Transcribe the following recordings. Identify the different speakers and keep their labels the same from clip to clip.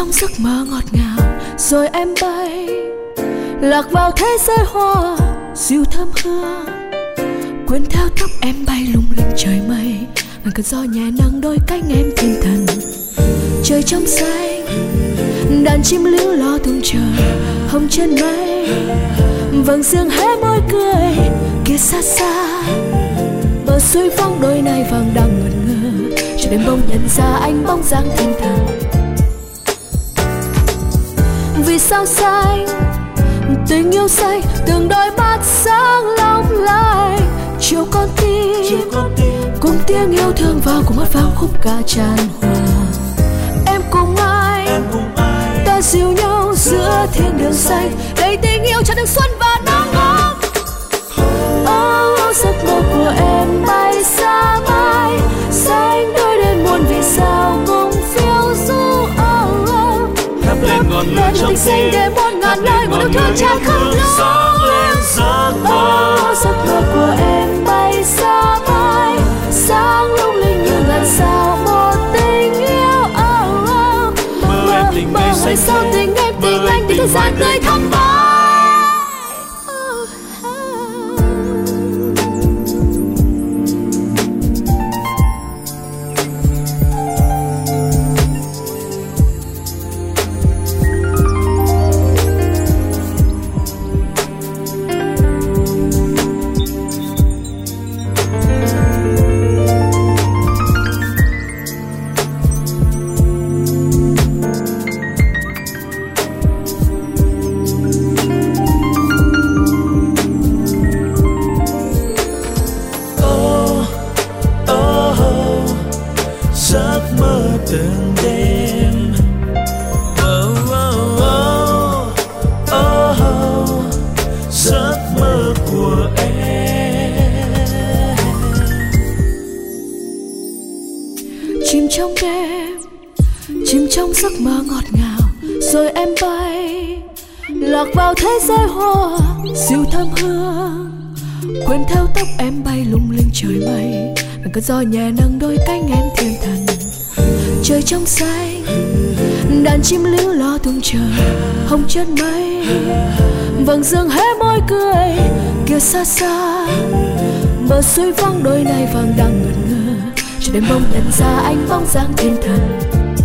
Speaker 1: trong giấc mơ ngọt ngào, rồi em bay lạc vào thế giới hoa dịu thơm hương. Quên theo tóc em bay lung linh trời mây, ngàn cơn gió nhẹ nâng đôi cánh em thiên thần. Trời trong xanh, đàn chim líu lo tung trời hồng trên mây. Vầng dương hé môi cười kia xa xa, bờ suối vắng đôi nay vàng đang ngẩn ngơ, cho đến bỗng nhận ra anh bóng dáng thiên thần. Vì sao xanh tình yêu xanh từng đôi mắt sáng long lanh, chiều con tim cùng tiếng yêu thương vào cùng hát vang khúc ca tràn hòa. Em cùng anh ta dìu nhau giữa thiên đường xanh, đầy tình yêu cho đường xuân và nắng ấm. Giấc mơ của em bay xa mãi, xanh đôi lên muôn vì sao cùng phiêu du.
Speaker 2: Thắp lên ngọn lửa trong tim,
Speaker 1: để muôn ngàn lời của yêu thương tràn khắp nơi.
Speaker 2: Sáng lên giấc mơ,
Speaker 1: giấc mơ của em bay xa mãi, sáng lung linh như ngàn sao một tình yêu.
Speaker 2: Mơ em tình mây xanh
Speaker 1: sao tình em tình anh tình thế gian tươi thắm mãi.
Speaker 2: Giấc mơ từng đêm, giấc mơ của em.
Speaker 1: Chìm trong đêm, chìm trong giấc mơ ngọt ngào, rồi em bay lạc vào thế giới hoa dịu thơm hương. Quên theo tóc em bay lung linh trời mây, ngàn cơn gió nhẹ nâng đôi cánh em thiên thần. Trời trong xanh, đàn chim líu lo tung trời hồng trên mây. Vầng dương hé môi cười kia xa xa, bờ suối vắng đôi nay vàng đang ngẩn ngơ, cho đến bỗng nhận ra anh bóng dáng thiên thần.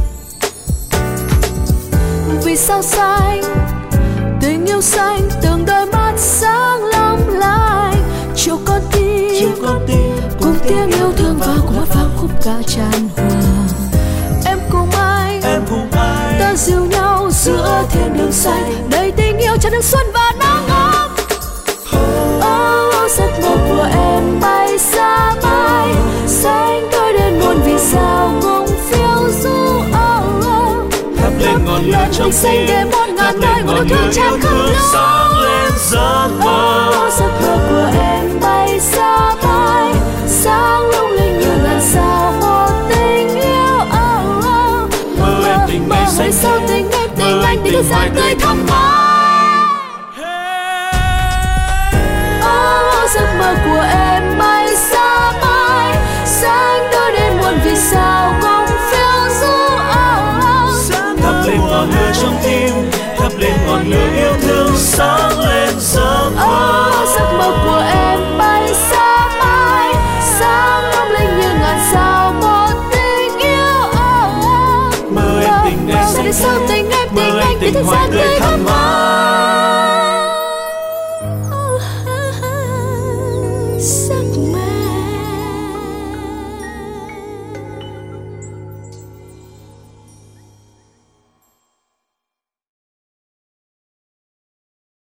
Speaker 1: Vì sao xanh tình yêu xanh từng đôi mắt sáng long lanh, chiều con tim cùng tiếng yêu thương vào cùng hát vang khúc ca tràn hòa. Em cùng anh ta dìu nhau giữa thiên đường xanh, đầy tình yêu cho đường xuân và nắng ấm. Giấc mơ của em bay xa mãi, xanh đôi đến muôn vì sao cùng phiêu du.
Speaker 2: Thắp lên ngọn lửa trong tim,
Speaker 1: để muôn ngàn lời của yêu thương tràn khắp nơi.
Speaker 2: Sáng lên giấc mơ,
Speaker 1: giấc mơ của em bay xa mãi, sáng lung linh như ngàn sao một tình yêu.
Speaker 2: Mơ em tình mây xanh,
Speaker 1: sao tình em tình anh tình thế gian tươi